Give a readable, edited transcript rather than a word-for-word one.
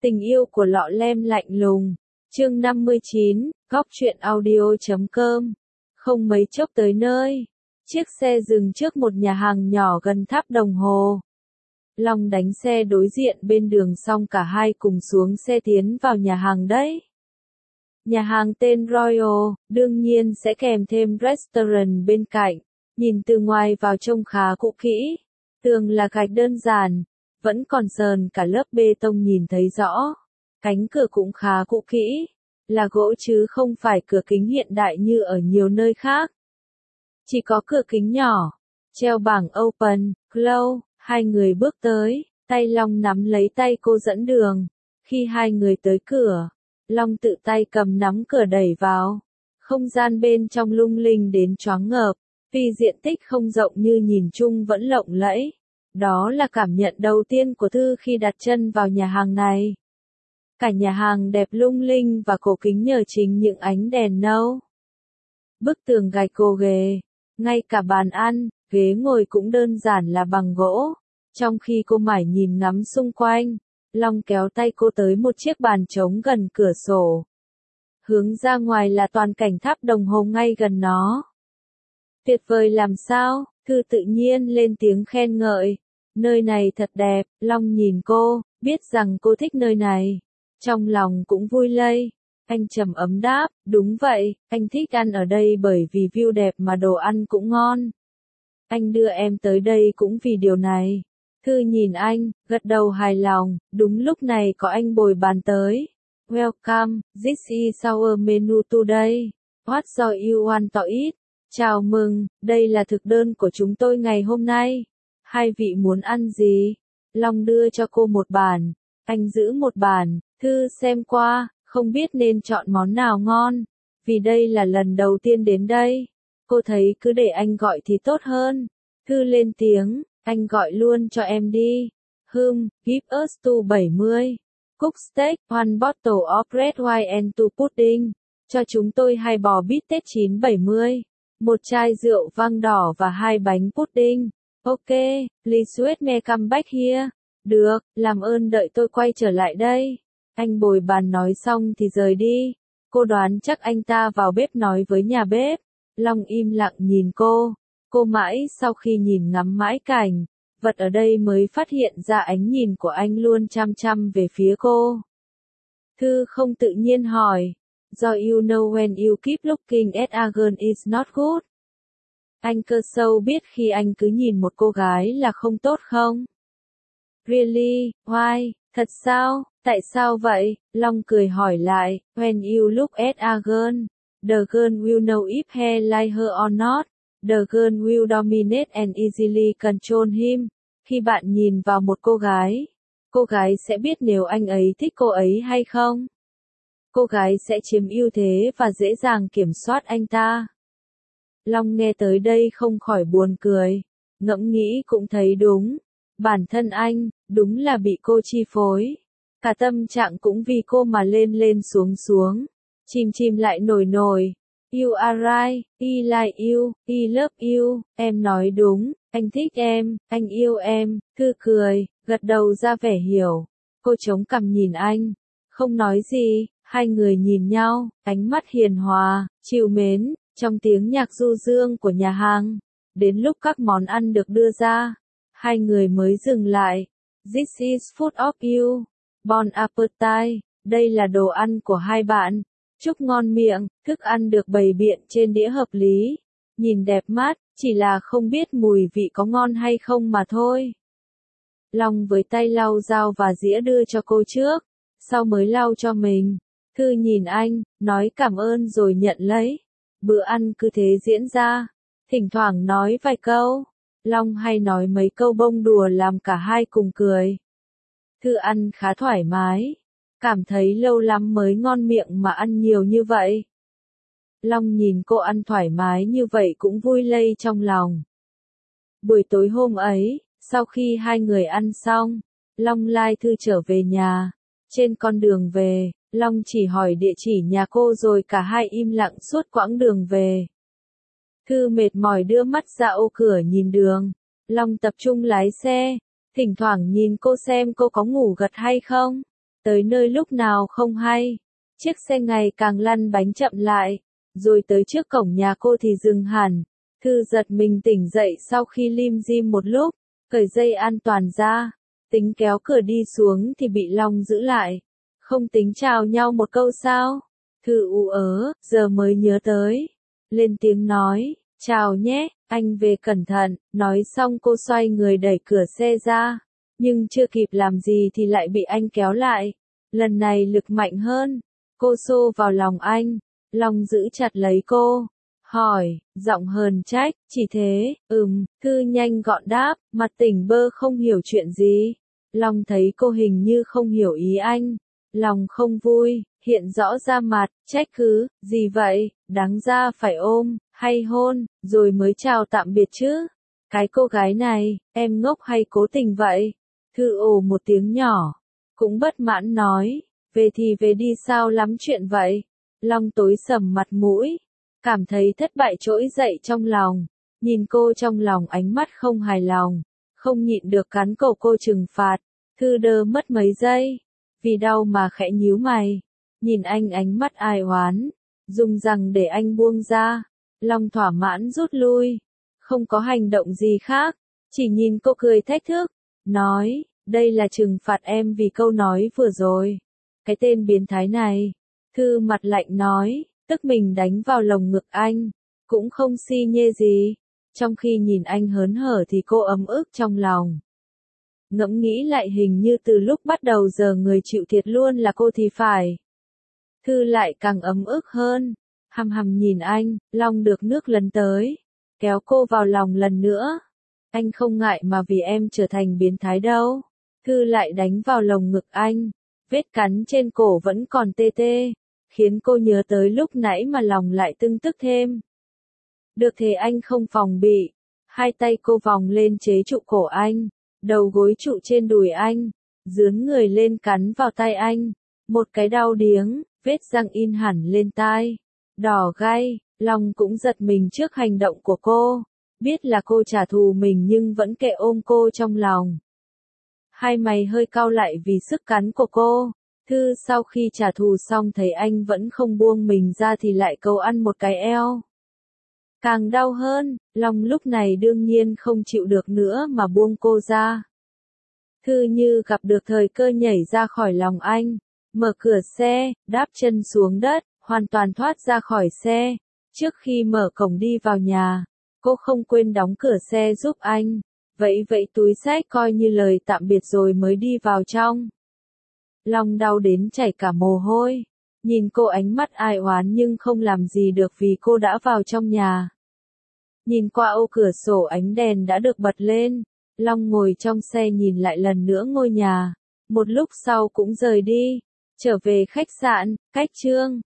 Tình yêu của lọ lem lạnh lùng. Chương 59, góc truyện audio.com. Không mấy chốc tới nơi. Chiếc xe dừng trước một nhà hàng nhỏ gần tháp đồng hồ. Long đánh xe đối diện bên đường xong cả hai cùng xuống xe tiến vào nhà hàng đấy. Nhà hàng tên Royal, đương nhiên sẽ kèm thêm restaurant bên cạnh. Nhìn từ ngoài vào trông khá cũ kỹ. Tường là gạch đơn giản, vẫn còn sờn cả lớp bê tông nhìn thấy rõ. Cánh cửa cũng khá cũ kỹ, là gỗ chứ không phải cửa kính hiện đại như ở nhiều nơi khác. Chỉ có cửa kính nhỏ, treo bảng open, close, hai người bước tới, tay Long nắm lấy tay cô dẫn đường. Khi hai người tới cửa, Long tự tay cầm nắm cửa đẩy vào. Không gian bên trong lung linh đến choáng ngợp, vì diện tích không rộng như nhìn chung vẫn lộng lẫy. Đó là cảm nhận đầu tiên của Thư khi đặt chân vào nhà hàng này. Cả nhà hàng đẹp lung linh và cổ kính nhờ chính những ánh đèn nâu. Bức tường gạch gồ ghề, ngay cả bàn ăn, ghế ngồi cũng đơn giản là bằng gỗ. Trong khi cô mải nhìn ngắm xung quanh, Long kéo tay cô tới một chiếc bàn trống gần cửa sổ. Hướng ra ngoài là toàn cảnh tháp đồng hồ ngay gần nó. Tuyệt vời làm sao? Thư tự nhiên lên tiếng khen ngợi. Nơi này thật đẹp. Long nhìn cô, biết rằng cô thích nơi này. Trong lòng cũng vui lây. Anh trầm ấm đáp, đúng vậy, anh thích ăn ở đây bởi vì view đẹp mà đồ ăn cũng ngon. Anh đưa em tới đây cũng vì điều này. Thư nhìn anh, gật đầu hài lòng, đúng lúc này có anh bồi bàn tới. Welcome, this is our menu today. What do you want to eat? Chào mừng, đây là thực đơn của chúng tôi ngày hôm nay. Hai vị muốn ăn gì? Long đưa cho cô một bàn. Anh giữ một bàn, Thư xem qua, không biết nên chọn món nào ngon. Vì đây là lần đầu tiên đến đây. Cô thấy cứ để anh gọi thì tốt hơn. Thư lên tiếng, anh gọi luôn cho em đi. Give us 270. Cook steak, one bottle of red wine and two pudding. Cho chúng tôi 2 bò bít tết 970. Một chai rượu vang đỏ và 2 bánh pudding. Ok, please wait me come back here. Được, làm ơn đợi tôi quay trở lại đây. Anh bồi bàn nói xong thì rời đi. Cô đoán chắc anh ta vào bếp nói với nhà bếp. Long im lặng nhìn cô. Cô mãi sau khi nhìn ngắm mãi cảnh, vật ở đây mới phát hiện ra ánh nhìn của anh luôn chăm chăm về phía cô. Thư không tự nhiên hỏi. Do you know when you keep looking at a girl is not good. Anh cơ sâu biết khi anh cứ nhìn một cô gái là không tốt không? Really, why? Thật sao? Tại sao vậy? Long cười hỏi lại. When you look at a girl, the girl will know if he like her or not. The girl will dominate and easily control him. Khi bạn nhìn vào một cô gái sẽ biết nếu anh ấy thích cô ấy hay không. Cô gái sẽ chiếm ưu thế và dễ dàng kiểm soát anh ta. Long nghe tới đây không khỏi buồn cười. Ngẫm nghĩ cũng thấy đúng. Bản thân anh, đúng là bị cô chi phối. Cả tâm trạng cũng vì cô mà lên lên xuống xuống. Chìm lại nổi nổi. You are right, I like you, I love you, em nói đúng, anh thích em, anh yêu em. Thư cười, gật đầu ra vẻ hiểu. Cô chống cằm nhìn anh, không nói gì, hai người nhìn nhau, ánh mắt hiền hòa, trìu mến, trong tiếng nhạc du dương của nhà hàng. Đến lúc các món ăn được đưa ra, hai người mới dừng lại. This is food of you. Bon appetit, đây là đồ ăn của hai bạn. Chúc ngon miệng, thức ăn được bày biện trên đĩa hợp lý. Nhìn đẹp mắt, chỉ là không biết mùi vị có ngon hay không mà thôi. Long với tay lau dao và dĩa đưa cho cô trước, sau mới lau cho mình. Thư nhìn anh, nói cảm ơn rồi nhận lấy. Bữa ăn cứ thế diễn ra, thỉnh thoảng nói vài câu. Long hay nói mấy câu bông đùa làm cả hai cùng cười. Thư ăn khá thoải mái. Cảm thấy lâu lắm mới ngon miệng mà ăn nhiều như vậy. Long nhìn cô ăn thoải mái như vậy cũng vui lây trong lòng. Buổi tối hôm ấy, sau khi hai người ăn xong, Long lai Thư trở về nhà. Trên con đường về, Long chỉ hỏi địa chỉ nhà cô rồi cả hai im lặng suốt quãng đường về. Thư mệt mỏi đưa mắt ra ô cửa nhìn đường. Long tập trung lái xe, thỉnh thoảng nhìn cô xem cô có ngủ gật hay không. Tới nơi lúc nào không hay, chiếc xe ngày càng lăn bánh chậm lại, rồi tới trước cổng nhà cô thì dừng hẳn. Thư giật mình tỉnh dậy sau khi lim dim một lúc, cởi dây an toàn ra, tính kéo cửa đi xuống thì bị Long giữ lại. Không tính chào nhau một câu sao? Thư ú ớ, giờ mới nhớ tới. Lên tiếng nói, chào nhé, anh về cẩn thận, nói xong cô xoay người đẩy cửa xe ra. Nhưng chưa kịp làm gì thì lại bị anh kéo lại. Lần này lực mạnh hơn. Cô xô vào lòng anh. Long giữ chặt lấy cô. Hỏi, giọng hờn trách, chỉ thế, Thư nhanh gọn đáp, mặt tỉnh bơ không hiểu chuyện gì. Long thấy cô hình như không hiểu ý anh. Lòng không vui, hiện rõ ra mặt, trách cứ, gì vậy, đáng ra phải ôm, hay hôn, rồi mới chào tạm biệt chứ. Cái cô gái này, em ngốc hay cố tình vậy? Thư ồ một tiếng nhỏ, cũng bất mãn nói, về thì về đi sao lắm chuyện vậy? Long tối sầm mặt mũi, cảm thấy thất bại trỗi dậy trong lòng, nhìn cô trong lòng ánh mắt không hài lòng, không nhịn được cắn cổ cô trừng phạt. Thư đơ mất mấy giây, vì đau mà khẽ nhíu mày, nhìn anh ánh mắt ai oán, dùng rằng để anh buông ra. Long thỏa mãn rút lui, không có hành động gì khác, chỉ nhìn cô cười thách thức, nói, đây là trừng phạt em vì câu nói vừa rồi. Cái tên biến thái này. Thư mặt lạnh nói, tức mình đánh vào lồng ngực anh, cũng không si nhê gì. Trong khi nhìn anh hớn hở thì cô ấm ức trong lòng. Ngẫm nghĩ lại hình như từ lúc bắt đầu giờ người chịu thiệt luôn là cô thì phải. Thư lại càng ấm ức hơn, hằm hằm nhìn anh. Long được nước lấn tới, kéo cô vào lòng lần nữa. Anh không ngại mà vì em trở thành biến thái đâu. Thư lại đánh vào lồng ngực anh, vết cắn trên cổ vẫn còn tê tê, khiến cô nhớ tới lúc nãy mà lòng lại tưng tức thêm. Được thế anh không phòng bị, hai tay cô vòng lên chế trụ cổ anh, đầu gối trụ trên đùi anh, dướn người lên cắn vào tai anh, một cái đau điếng, vết răng in hẳn lên tai, đỏ gay. Long cũng giật mình trước hành động của cô, biết là cô trả thù mình nhưng vẫn kệ ôm cô trong lòng. Hai mày hơi cau lại vì sức cắn của cô. Thư sau khi trả thù xong thấy anh vẫn không buông mình ra thì lại câu ăn một cái eo. Càng đau hơn, Long lúc này đương nhiên không chịu được nữa mà buông cô ra. Thư như gặp được thời cơ nhảy ra khỏi lòng anh, mở cửa xe, đáp chân xuống đất, hoàn toàn thoát ra khỏi xe. Trước khi mở cổng đi vào nhà, cô không quên đóng cửa xe giúp anh, vẫy túi xách coi như lời tạm biệt rồi mới đi vào trong. Long đau đến chảy cả mồ hôi, nhìn cô ánh mắt ai oán nhưng không làm gì được vì cô đã vào trong nhà. Nhìn qua ô cửa sổ ánh đèn đã được bật lên, Long ngồi trong xe nhìn lại lần nữa ngôi nhà, một lúc sau cũng rời đi, trở về khách sạn, cách Trương.